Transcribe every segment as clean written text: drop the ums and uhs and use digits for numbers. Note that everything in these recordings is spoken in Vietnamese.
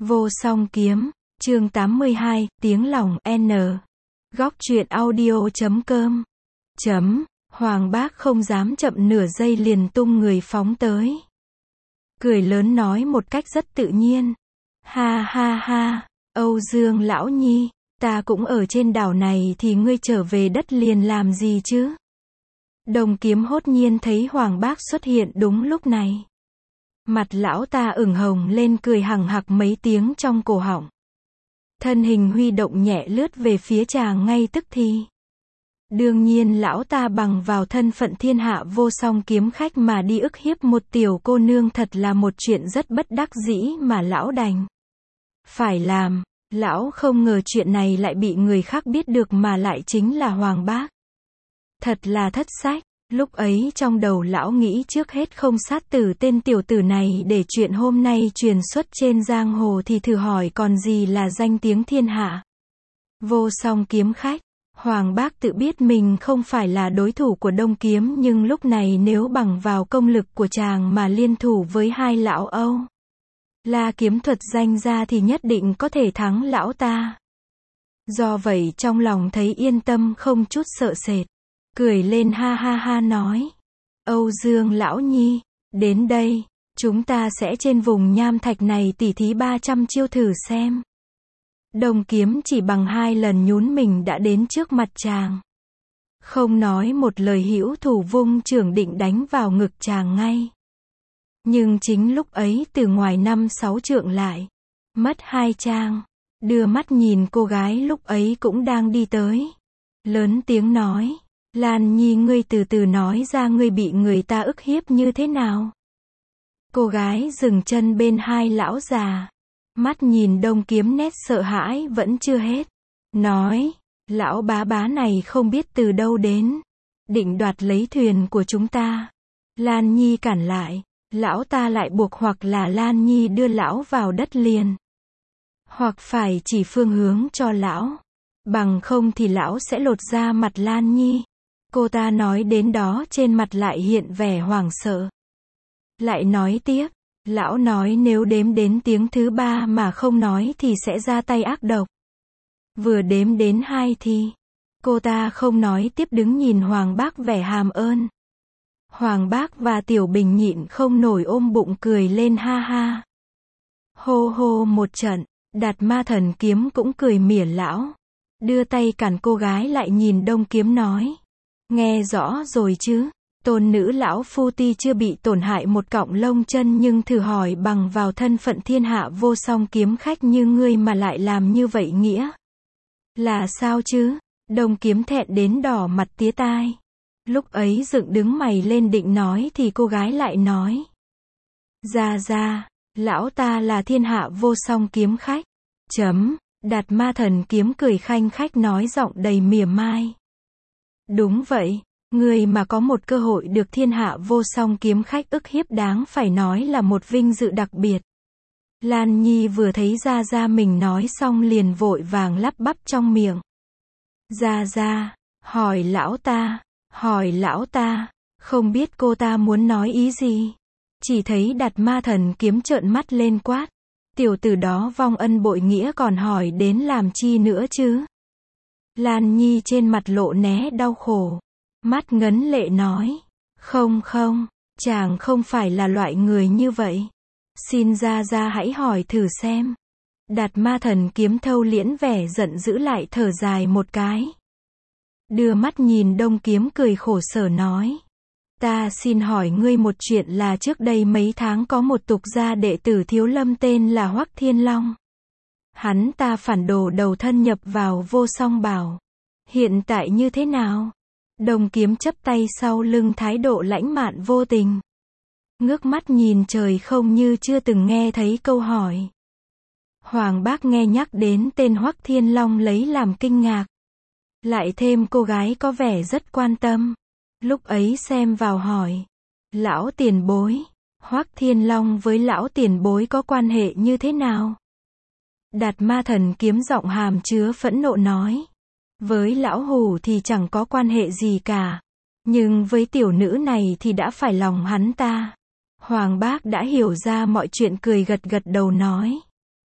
Vô song kiếm, chương 82, tiếng lòng N. Góc truyện audio.com. Hoàng Bác không dám chậm nửa giây liền tung người phóng tới. Cười lớn nói một cách rất tự nhiên. Ha ha ha, Âu Dương lão nhi, ta cũng ở trên đảo này thì ngươi trở về đất liền làm gì chứ? Đồng Kiếm hốt nhiên thấy Hoàng Bác xuất hiện đúng lúc này. Mặt lão ta ửng hồng lên cười hằng hặc mấy tiếng trong cổ họng. Thân hình huy động nhẹ lướt về phía chàng ngay tức thì. Đương nhiên lão ta bằng vào thân phận thiên hạ vô song kiếm khách mà đi ức hiếp một tiểu cô nương thật là một chuyện rất bất đắc dĩ mà lão đành phải làm. Lão không ngờ chuyện này lại bị người khác biết được mà lại chính là Hoàng Bác. Thật là thất sách. Lúc ấy trong đầu lão nghĩ trước hết không sát tử tên tiểu tử này để chuyện hôm nay truyền xuất trên giang hồ thì thử hỏi còn gì là danh tiếng thiên hạ. Vô song kiếm khách. Hoàng Bác tự biết mình không phải là đối thủ của Đông Kiếm, nhưng lúc này nếu bằng vào công lực của chàng mà liên thủ với hai lão Âu La kiếm thuật danh ra thì nhất định có thể thắng lão ta. Do vậy trong lòng thấy yên tâm không chút sợ sệt. Cười lên ha ha ha nói. Âu Dương lão nhi, đến đây, chúng ta sẽ trên vùng nham thạch này tỉ thí 300 chiêu thử xem. Đồng Kiếm chỉ bằng 2 lần nhún mình đã đến trước mặt chàng. Không nói một lời hữu thủ vung chưởng định đánh vào ngực chàng ngay. Nhưng chính lúc ấy từ ngoài 5-6 trượng lại mất 2 trang. Đưa mắt nhìn cô gái lúc ấy cũng đang đi tới. Lớn tiếng nói. Lan Nhi, ngươi từ từ nói ra ngươi bị người ta ức hiếp như thế nào. Cô gái dừng chân bên hai lão già. Mắt nhìn Đông Kiếm nét sợ hãi vẫn chưa hết. Nói, lão bá bá này không biết từ đâu đến. Định đoạt lấy thuyền của chúng ta. Lan Nhi cản lại. Lão ta lại buộc hoặc là Lan Nhi đưa lão vào đất liền. Hoặc phải chỉ phương hướng cho lão. Bằng không thì lão sẽ lột ra mặt Lan Nhi. Cô ta nói đến đó trên mặt lại hiện vẻ hoảng sợ. Lại nói tiếp, lão nói nếu đếm đến tiếng thứ 3 mà không nói thì sẽ ra tay ác độc. Vừa đếm đến 2 thì, cô ta không nói tiếp đứng nhìn Hoàng Bác vẻ hàm ơn. Hoàng Bác và Tiểu Bình nhịn không nổi ôm bụng cười lên ha ha. Hô hô một trận, Đạt Ma Thần Kiếm cũng cười mỉa lão. Đưa tay cản cô gái lại nhìn Đông Kiếm nói. Nghe rõ rồi chứ, tôn nữ lão phu ti chưa bị tổn hại một cọng lông chân, nhưng thử hỏi bằng vào thân phận thiên hạ vô song kiếm khách như ngươi mà lại làm như vậy nghĩa là sao chứ? Đông Kiếm thẹn đến đỏ mặt tía tai. Lúc ấy dựng đứng mày lên định nói thì cô gái lại nói. Ra, lão ta là thiên hạ vô song kiếm khách. Đạt Ma Thần Kiếm cười khanh khách nói giọng đầy mỉa mai. Đúng vậy, người mà có một cơ hội được thiên hạ vô song kiếm khách ức hiếp đáng phải nói là một vinh dự đặc biệt. Lan Nhi vừa thấy Ra mình nói xong liền vội vàng lắp bắp trong miệng. Ra, hỏi lão ta, không biết cô ta muốn nói ý gì. Chỉ thấy Đạt Ma Thần Kiếm trợn mắt lên quát. Tiểu tử đó vong ân bội nghĩa còn hỏi đến làm chi nữa chứ? Lan Nhi trên mặt lộ né đau khổ. Mắt ngấn lệ nói. Không, chàng không phải là loại người như vậy. Xin ra hãy hỏi thử xem. Đạt Ma Thần Kiếm thâu liễn vẻ giận dữ lại thở dài một cái. Đưa mắt nhìn Đông Kiếm cười khổ sở nói. Ta xin hỏi ngươi một chuyện là trước đây mấy tháng có một tục gia đệ tử Thiếu Lâm tên là Hoắc Thiên Long. Hắn ta phản đồ đầu thân nhập vào Vô Song Bảo. Hiện tại như thế nào? Đồng Kiếm chắp tay sau lưng thái độ lãnh mạn vô tình. Ngước mắt nhìn trời không như chưa từng nghe thấy câu hỏi. Hoàng Bác nghe nhắc đến tên Hoắc Thiên Long lấy làm kinh ngạc. Lại thêm cô gái có vẻ rất quan tâm. Lúc ấy xem vào hỏi. Lão tiền bối, Hoắc Thiên Long với lão tiền bối có quan hệ như thế nào? Đạt Ma Thần Kiếm giọng hàm chứa phẫn nộ nói. Với lão hủ thì chẳng có quan hệ gì cả. Nhưng với tiểu nữ này thì đã phải lòng hắn ta. Hoàng Bác đã hiểu ra mọi chuyện cười gật gật đầu nói.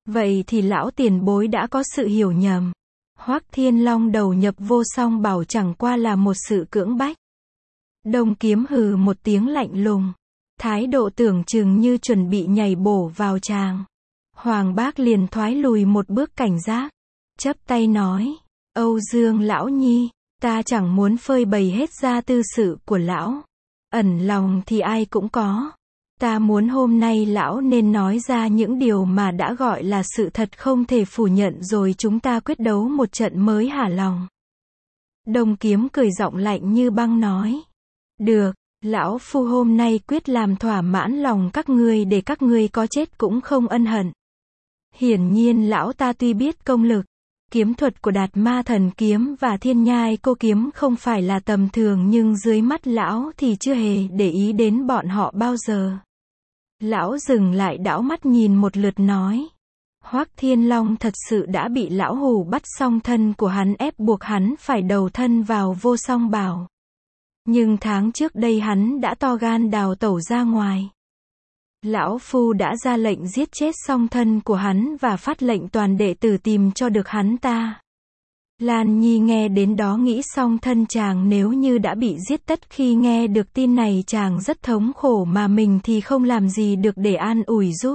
Vậy thì lão tiền bối đã có sự hiểu nhầm. Hoắc Thiên Long đầu nhập Vô Song Bảo chẳng qua là một sự cưỡng bách. Đồng Kiếm hừ một tiếng lạnh lùng. Thái độ tưởng chừng như chuẩn bị nhảy bổ vào chàng. Hoàng Bác liền thoái lùi một bước cảnh giác. Chắp tay nói. Âu Dương lão nhi, ta chẳng muốn phơi bày hết ra tư sự của lão. Ẩn lòng thì ai cũng có. Ta muốn hôm nay lão nên nói ra những điều mà đã gọi là sự thật không thể phủ nhận rồi chúng ta quyết đấu một trận mới hả lòng. Đồng Kiếm cười giọng lạnh như băng nói. Được, lão phu hôm nay quyết làm thỏa mãn lòng các ngươi để các ngươi có chết cũng không ân hận. Hiển nhiên lão ta tuy biết công lực, kiếm thuật của Đạt Ma Thần Kiếm và Thiên Nhai Cô Kiếm không phải là tầm thường nhưng dưới mắt lão thì chưa hề để ý đến bọn họ bao giờ. Lão dừng lại đảo mắt nhìn một lượt nói. Hoắc Thiên Long thật sự đã bị lão hù bắt song thân của hắn ép buộc hắn phải đầu thân vào Vô Song Bảo. Nhưng tháng trước đây hắn đã to gan đào tẩu ra ngoài. Lão phu đã ra lệnh giết chết song thân của hắn và phát lệnh toàn đệ tử tìm cho được hắn ta. Lan Nhi nghe đến đó nghĩ song thân chàng nếu như đã bị giết tất khi nghe được tin này chàng rất thống khổ mà mình thì không làm gì được để an ủi giúp.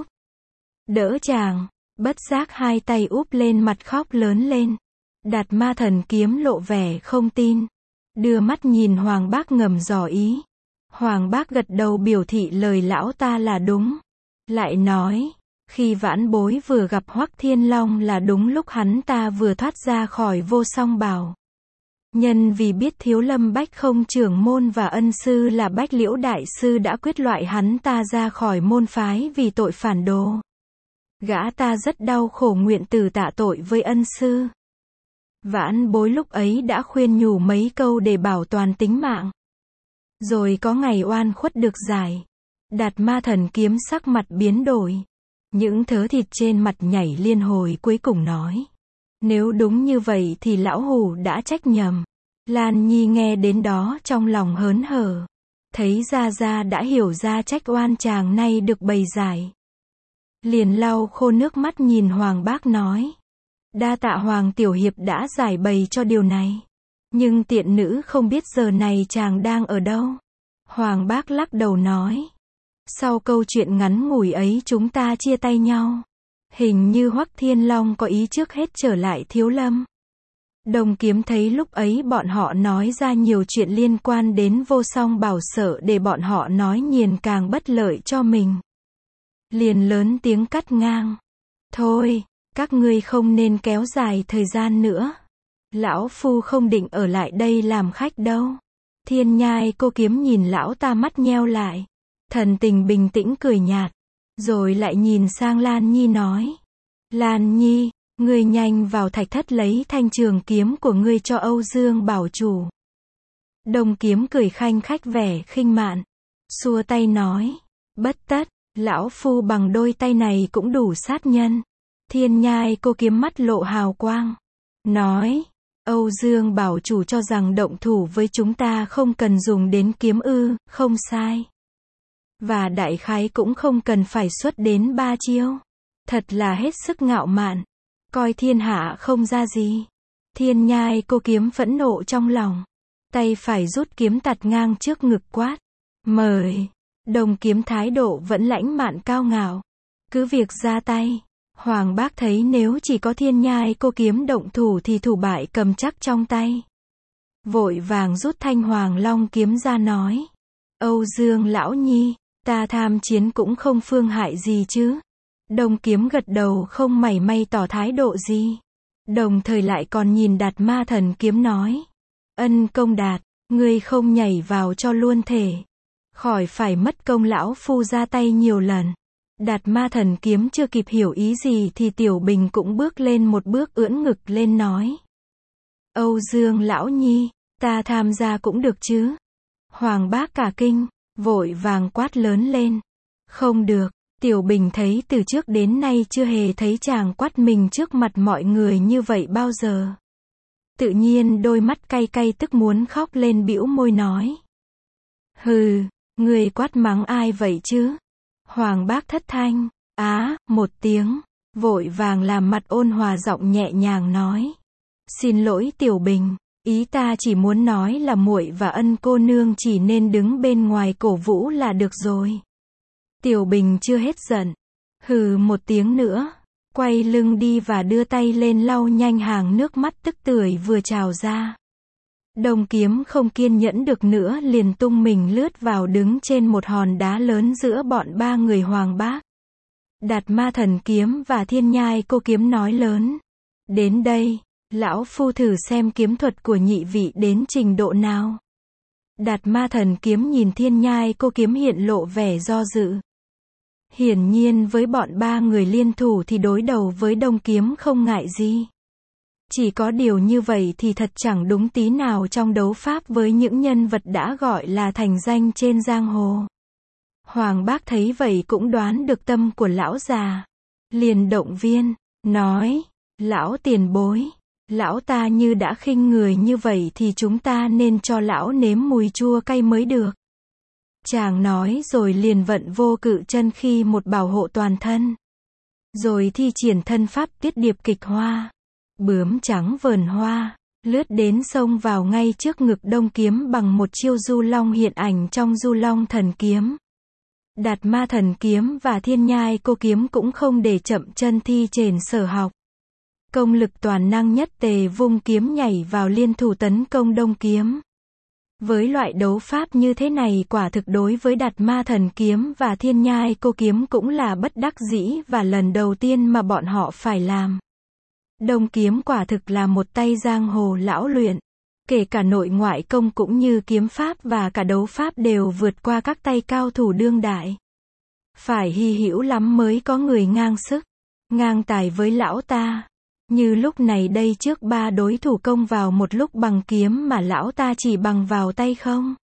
Đỡ chàng, bất giác hai tay úp lên mặt khóc lớn lên. Đạt Ma Thần Kiếm lộ vẻ không tin. Đưa mắt nhìn Hoàng Bác ngầm dò ý. Hoàng Bác gật đầu biểu thị lời lão ta là đúng. Lại nói, khi vãn bối vừa gặp Hoắc Thiên Long là đúng lúc hắn ta vừa thoát ra khỏi Vô Song Bảo. Nhân vì biết Thiếu Lâm Bách Không trưởng môn và ân sư là Bách Liễu Đại Sư đã quyết loại hắn ta ra khỏi môn phái vì tội phản đồ. Gã ta rất đau khổ nguyện từ tạ tội với ân sư. Vãn bối lúc ấy đã khuyên nhủ mấy câu để bảo toàn tính mạng. Rồi có ngày oan khuất được giải. Đạt Ma Thần Kiếm sắc mặt biến đổi. Những thớ thịt trên mặt nhảy liên hồi cuối cùng nói. Nếu đúng như vậy thì lão hủ đã trách nhầm. Lan Nhi nghe đến đó trong lòng hớn hở. Thấy Gia đã hiểu ra trách oan chàng nay được bày giải. Liền lau khô nước mắt nhìn Hoàng Bác nói. Đa tạ Hoàng Tiểu Hiệp đã giải bày cho điều này. Nhưng tiện nữ không biết giờ này chàng đang ở đâu. Hoàng Bác lắc đầu nói. Sau câu chuyện ngắn ngủi ấy chúng ta chia tay nhau. Hình như Hoắc Thiên Long có ý trước hết trở lại Thiếu Lâm. Đồng Kiếm thấy lúc ấy bọn họ nói ra nhiều chuyện liên quan đến Vô Song Bảo sợ để bọn họ nói nhiều càng bất lợi cho mình. Liền lớn tiếng cắt ngang. Thôi, các ngươi không nên kéo dài thời gian nữa. Lão phu không định ở lại đây làm khách đâu. Thiên Nhai Cô Kiếm nhìn lão ta mắt nheo lại. Thần tình bình tĩnh cười nhạt. Rồi lại nhìn sang Lan Nhi nói. Lan Nhi, ngươi nhanh vào thạch thất lấy thanh trường kiếm của ngươi cho Âu Dương Bảo chủ. Đồng Kiếm cười khanh khách vẻ khinh mạn. Xua tay nói. Bất tất, lão phu bằng đôi tay này cũng đủ sát nhân. Thiên Nhai Cô Kiếm mắt lộ hào quang. Nói. Âu Dương Bảo chủ cho rằng động thủ với chúng ta không cần dùng đến kiếm ư, không sai. Và đại khái cũng không cần phải xuất đến 3 chiêu. Thật là hết sức ngạo mạn. Coi thiên hạ không ra gì. Thiên Nhai Cô Kiếm phẫn nộ trong lòng. Tay phải rút kiếm tạt ngang trước ngực quát. Mời. Đồng Kiếm thái độ vẫn lãnh mạn cao ngạo. Cứ việc ra tay. Hoàng Bác thấy nếu chỉ có Thiên Nhai Cô Kiếm động thủ thì thủ bại cầm chắc trong tay. Vội vàng rút thanh Hoàng Long kiếm ra nói. Âu Dương lão nhi, ta tham chiến cũng không phương hại gì chứ. Đồng Kiếm gật đầu không mảy may tỏ thái độ gì. Đồng thời lại còn nhìn Đạt Ma Thần Kiếm nói. Ân công Đạt, ngươi không nhảy vào cho luôn thể. Khỏi phải mất công lão phu ra tay nhiều lần. Đạt Ma Thần Kiếm chưa kịp hiểu ý gì thì Tiểu Bình cũng bước lên một bước ưỡn ngực lên nói. Âu Dương lão nhi, ta tham gia cũng được chứ. Hoàng Bác cả kinh, vội vàng quát lớn lên. Không được, Tiểu Bình thấy từ trước đến nay chưa hề thấy chàng quát mình trước mặt mọi người như vậy bao giờ. Tự nhiên đôi mắt cay cay tức muốn khóc lên bĩu môi nói. Hừ, người quát mắng ai vậy chứ? Hoàng Bác thất thanh, á, một tiếng. vội vàng làm mặt ôn hòa giọng nhẹ nhàng nói. Xin lỗi Tiểu Bình, ý ta chỉ muốn nói là muội và Ân cô nương chỉ nên đứng bên ngoài cổ vũ là được rồi. Tiểu Bình chưa hết giận. Hừ một tiếng nữa, quay lưng đi và đưa tay lên lau nhanh hàng nước mắt tức tưởi vừa trào ra. Đông Kiếm không kiên nhẫn được nữa liền tung mình lướt vào đứng trên một hòn đá lớn giữa bọn ba người Hoàng Bác. Đạt Ma Thần Kiếm và Thiên Nhai Cô Kiếm nói lớn. Đến đây, lão phu thử xem kiếm thuật của nhị vị đến trình độ nào. Đạt Ma Thần Kiếm nhìn Thiên Nhai Cô Kiếm hiện lộ vẻ do dự. Hiển nhiên với bọn ba người liên thủ thì đối đầu với Đông Kiếm không ngại gì. Chỉ có điều như vậy thì thật chẳng đúng tí nào trong đấu pháp với những nhân vật đã gọi là thành danh trên giang hồ. Hoàng Bác thấy vậy cũng đoán được tâm của lão già. Liền động viên, nói, lão tiền bối, lão ta như đã khinh người như vậy thì chúng ta nên cho lão nếm mùi chua cay mới được. Chàng nói rồi liền vận vô cự chân khi một bảo hộ toàn thân. Rồi thi triển thân pháp Tuyết Điệp Kịch Hoa. Bướm trắng vờn hoa, lướt đến xông vào ngay trước ngực Đông Kiếm bằng một chiêu Du Long hiện ảnh trong Du Long Thần Kiếm. Đạt Ma Thần Kiếm và Thiên Nhai Cô Kiếm cũng không để chậm chân thi triển sở học. Công lực toàn năng nhất tề vung kiếm nhảy vào liên thủ tấn công Đông Kiếm. Với loại đấu pháp như thế này quả thực đối với Đạt Ma Thần Kiếm và Thiên Nhai Cô Kiếm cũng là bất đắc dĩ và lần đầu tiên mà bọn họ phải làm. Đông Kiếm quả thực là một tay giang hồ lão luyện. Kể cả nội ngoại công cũng như kiếm pháp và cả đấu pháp đều vượt qua các tay cao thủ đương đại. Phải hy hữu lắm mới có người ngang sức, ngang tài với lão ta. Như lúc này đây trước ba đối thủ công vào một lúc bằng kiếm mà lão ta chỉ bằng vào tay không.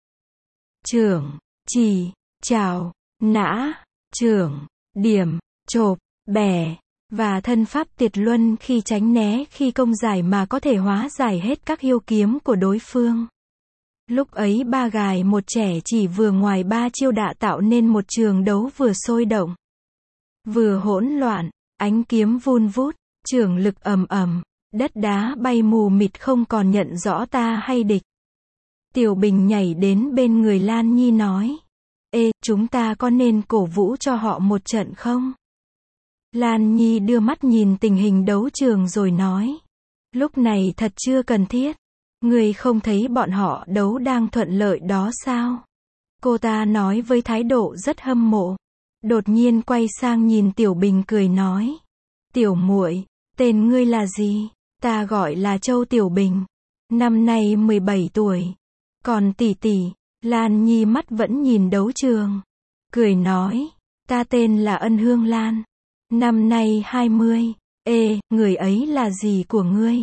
Chưởng, chì, chào, nã, chưởng, điểm, chộp, bẻ. Và thân pháp Tiệt Luân khi tránh né khi công giải mà có thể hóa giải hết các hiêu kiếm của đối phương. Lúc ấy ba gài một trẻ chỉ vừa ngoài ba chiêu đã tạo nên một trường đấu vừa sôi động, vừa hỗn loạn, ánh kiếm vun vút, chưởng lực ầm ầm, đất đá bay mù mịt không còn nhận rõ ta hay địch. Tiểu Bình nhảy đến bên người Lan Nhi nói. Ê, chúng ta có nên cổ vũ cho họ một trận không? Lan Nhi đưa mắt nhìn tình hình đấu trường rồi nói. Lúc này thật chưa cần thiết. Người không thấy bọn họ đấu đang thuận lợi đó sao? Cô ta nói với thái độ rất hâm mộ. Đột nhiên quay sang nhìn Tiểu Bình cười nói. Tiểu muội, tên ngươi là gì? Ta gọi là Châu Tiểu Bình. Năm nay 17 tuổi. Còn tỷ tỷ, Lan Nhi mắt vẫn nhìn đấu trường. Cười nói. Ta tên là Ân Hương Lan. Năm nay 20. Ê, người ấy là gì của ngươi?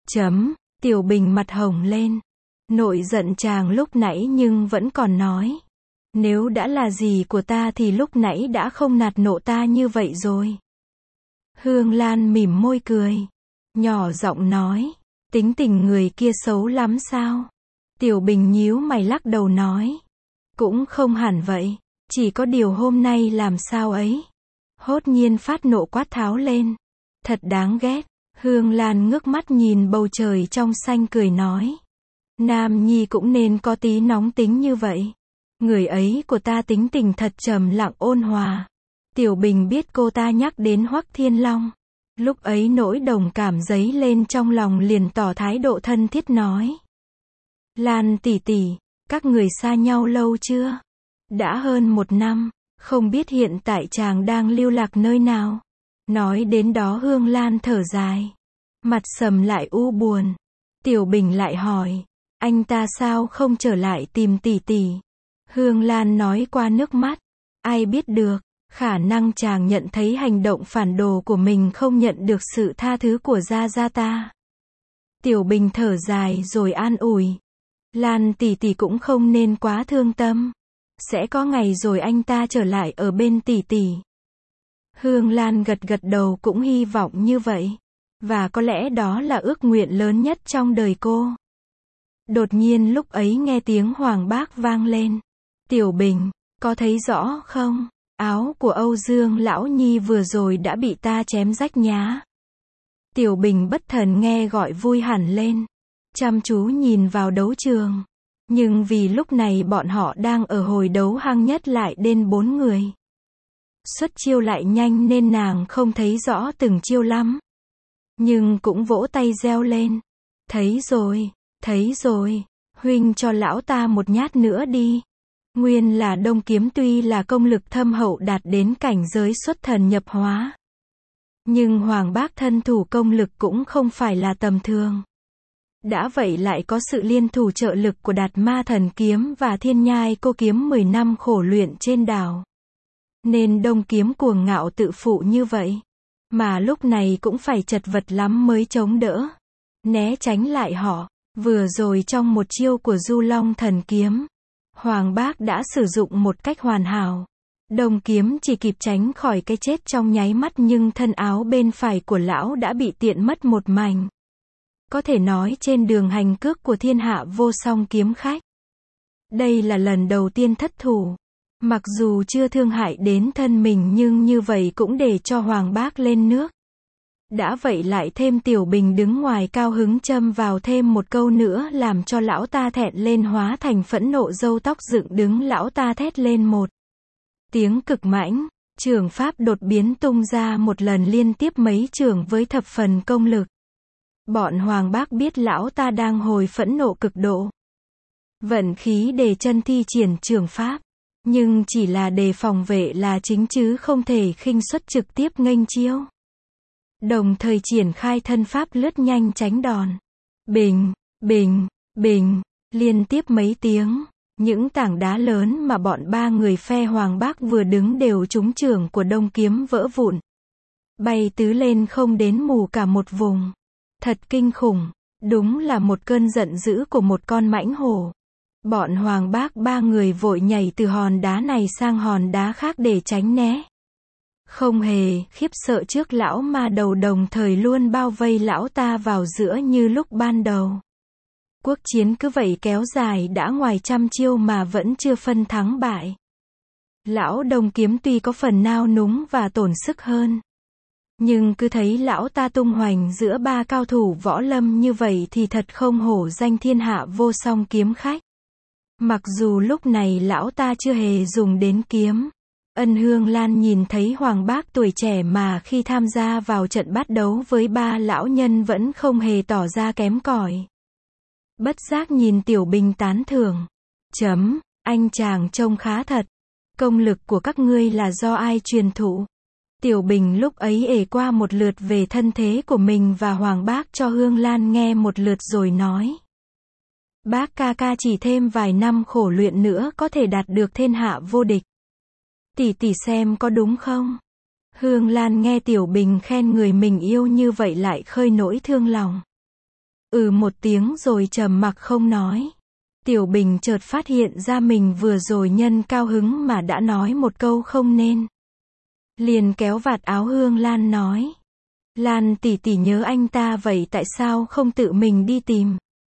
Tiểu Bình mặt hồng lên. Nội giận chàng lúc nãy nhưng vẫn còn nói. Nếu đã là gì của ta thì lúc nãy đã không nạt nộ ta như vậy rồi. Hương Lan mỉm môi cười. Nhỏ giọng nói. Tính tình người kia xấu lắm sao? Tiểu Bình nhíu mày lắc đầu nói. Cũng không hẳn vậy. Chỉ có điều hôm nay làm sao ấy. Hốt nhiên phát nộ quát tháo lên. Thật đáng ghét. Hương Lan ngước mắt nhìn bầu trời trong xanh cười nói. Nam nhi cũng nên có tí nóng tính như vậy. Người ấy của ta tính tình thật trầm lặng ôn hòa. Tiểu Bình biết cô ta nhắc đến Hoắc Thiên Long. Lúc ấy nỗi đồng cảm dấy lên trong lòng liền tỏ thái độ thân thiết nói. Lan tỷ tỷ, các người xa nhau lâu chưa? Đã hơn 1 năm. Không biết hiện tại chàng đang lưu lạc nơi nào. Nói đến đó Hương Lan thở dài. Mặt sầm lại u buồn. Tiểu Bình lại hỏi. Anh ta sao không trở lại tìm tỷ tỷ? Hương Lan nói qua nước mắt. Ai biết được. Khả năng chàng nhận thấy hành động phản đồ của mình không nhận được sự tha thứ của gia gia ta. Tiểu Bình thở dài rồi an ủi. Lan tỷ tỷ cũng không nên quá thương tâm. Sẽ có ngày rồi anh ta trở lại ở bên tỷ tỷ. Hương Lan gật gật đầu cũng hy vọng như vậy. Và có lẽ đó là ước nguyện lớn nhất trong đời cô. Đột nhiên lúc ấy nghe tiếng Hoàng Bác vang lên. Tiểu Bình, có thấy rõ không? Áo của Âu Dương lão nhi vừa rồi đã bị ta chém rách nhá. Tiểu Bình bất thần nghe gọi vui hẳn lên. Chăm chú nhìn vào đấu trường. Nhưng vì lúc này bọn họ đang ở hồi đấu hăng nhất lại đến 4 người. Xuất chiêu lại nhanh nên nàng không thấy rõ từng chiêu lắm. Nhưng cũng vỗ tay reo lên. Thấy rồi, huynh cho lão ta một nhát nữa đi. Nguyên là Đông Kiếm tuy là công lực thâm hậu đạt đến cảnh giới xuất thần nhập hóa. Nhưng Hoàng Bác thân thủ công lực cũng không phải là tầm thường. Đã vậy lại có sự liên thủ trợ lực của Đạt Ma Thần Kiếm và Thiên Nhai Cô Kiếm 10 năm khổ luyện trên đảo. Nên Đông Kiếm cuồng ngạo tự phụ như vậy. Mà lúc này cũng phải chật vật lắm mới chống đỡ. Né tránh lại họ. Vừa rồi trong một chiêu của Du Long Thần Kiếm, Hoàng Bác đã sử dụng một cách hoàn hảo. Đông Kiếm chỉ kịp tránh khỏi cái chết trong nháy mắt nhưng thân áo bên phải của lão đã bị tiện mất một mảnh. Có thể nói trên đường hành cước của thiên hạ vô song kiếm khách. Đây là lần đầu tiên thất thủ. Mặc dù chưa thương hại đến thân mình nhưng như vậy cũng để cho Hoàng Bác lên nước. Đã vậy lại thêm Tiểu Bình đứng ngoài cao hứng châm vào thêm một câu nữa làm cho lão ta thẹn lên hóa thành phẫn nộ râu tóc dựng đứng lão ta thét lên một tiếng cực mãnh, trường pháp đột biến tung ra một lần liên tiếp mấy trường với thập phần công lực. Bọn Hoàng Bác biết lão ta đang hồi phẫn nộ cực độ. Vận khí để chân thi triển trường pháp. Nhưng chỉ là để phòng vệ là chính chứ không thể khinh suất trực tiếp nghênh chiêu. Đồng thời triển khai thân pháp lướt nhanh tránh đòn. Bình, bình, bình, liên tiếp mấy tiếng. Những tảng đá lớn mà bọn ba người phe Hoàng Bác vừa đứng đều trúng chưởng của Đông Kiếm vỡ vụn. Bay tứ lên không đến mù cả một vùng. Thật kinh khủng. Đúng là một cơn giận dữ của một con mãnh hổ. Bọn Hoàng Bác ba người vội nhảy từ hòn đá này sang hòn đá khác để tránh né. Không hề khiếp sợ trước lão ma đầu đồng thời luôn bao vây lão ta vào giữa như lúc ban đầu. Quốc chiến cứ vậy kéo dài đã ngoài trăm chiêu mà vẫn chưa phân thắng bại. Lão Đông Kiếm tuy có phần nao núng và tổn sức hơn. Nhưng cứ thấy lão ta tung hoành giữa ba cao thủ võ lâm như vậy thì thật không hổ danh thiên hạ vô song kiếm khách. Mặc dù lúc này lão ta chưa hề dùng đến kiếm. Ân Hương Lan nhìn thấy Hoàng Bác tuổi trẻ mà khi tham gia vào trận bắt đấu với ba lão nhân vẫn không hề tỏ ra kém cỏi. Bất giác nhìn Tiểu Bình tán thưởng. Anh chàng trông khá thật. Công lực của các ngươi là do ai truyền thụ? Tiểu Bình lúc ấy ể qua một lượt về thân thế của mình và Hoàng Bác cho Hương Lan nghe một lượt rồi nói. Bác ca ca chỉ thêm vài năm khổ luyện nữa có thể đạt được thiên hạ vô địch. Tỷ tỷ xem có đúng không? Hương Lan nghe Tiểu Bình khen người mình yêu như vậy lại khơi nỗi thương lòng. Một tiếng rồi trầm mặc không nói. Tiểu Bình chợt phát hiện ra mình vừa rồi nhân cao hứng mà đã nói một câu không nên. Liền kéo vạt áo Hương Lan nói. Lan tỷ tỷ nhớ anh ta vậy tại sao không tự mình đi tìm?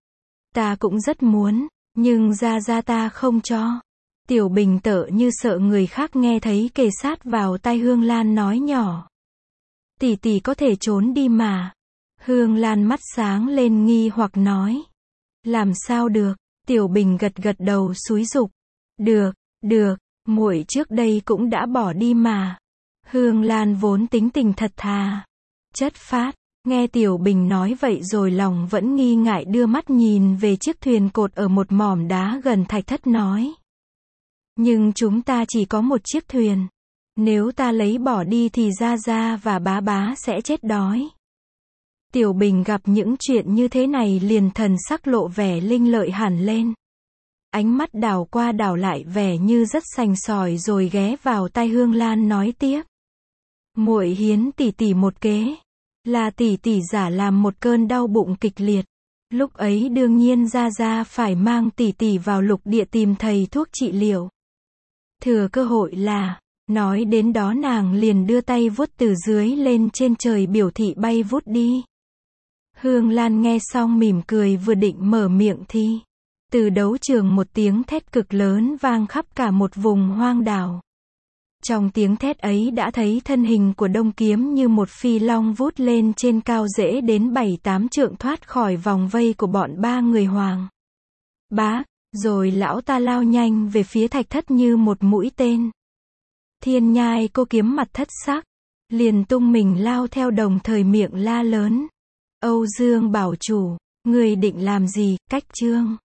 Ta cũng rất muốn, nhưng ra ta không cho. Tiểu Bình tở như sợ người khác nghe thấy kề sát vào tai Hương Lan nói nhỏ. Tỷ tỷ có thể trốn đi mà. Hương Lan mắt sáng lên nghi hoặc nói. Làm sao được? Tiểu Bình gật đầu xúi giục. Được, muội trước đây cũng đã bỏ đi mà. Hương Lan vốn tính tình thật thà, chất phác, nghe Tiểu Bình nói vậy rồi lòng vẫn nghi ngại đưa mắt nhìn về chiếc thuyền cột ở một mỏm đá gần thạch thất nói. Nhưng chúng ta chỉ có một chiếc thuyền. Nếu ta lấy bỏ đi thì Gia và bá sẽ chết đói. Tiểu Bình gặp những chuyện như thế này liền thần sắc lộ vẻ linh lợi hẳn lên. Ánh mắt đảo qua đảo lại vẻ như rất sành sỏi rồi ghé vào tai Hương Lan nói tiếp. Muội hiến tỷ tỷ một kế. Là tỷ tỷ giả làm một cơn đau bụng kịch liệt. Lúc ấy đương nhiên Gia phải mang tỷ tỷ vào lục địa tìm thầy thuốc trị liệu. Thừa cơ hội là, nói đến đó nàng liền đưa tay vuốt từ dưới lên trên trời biểu thị bay vút đi. Hương Lan nghe xong mỉm cười vừa định mở miệng thì từ đấu trường một tiếng thét cực lớn vang khắp cả một vùng hoang đảo. Trong tiếng thét ấy đã thấy thân hình của Đông Kiếm như một phi long vút lên trên cao dễ đến 7-8 trượng thoát khỏi vòng vây của bọn ba người Hoàng Bá, rồi lão ta lao nhanh về phía Thạch Thất như một mũi tên. Thiên Nhai cô kiếm mặt thất sắc, liền tung mình lao theo đồng thời miệng la lớn. Âu Dương bảo chủ, người định làm gì, Cách Trương?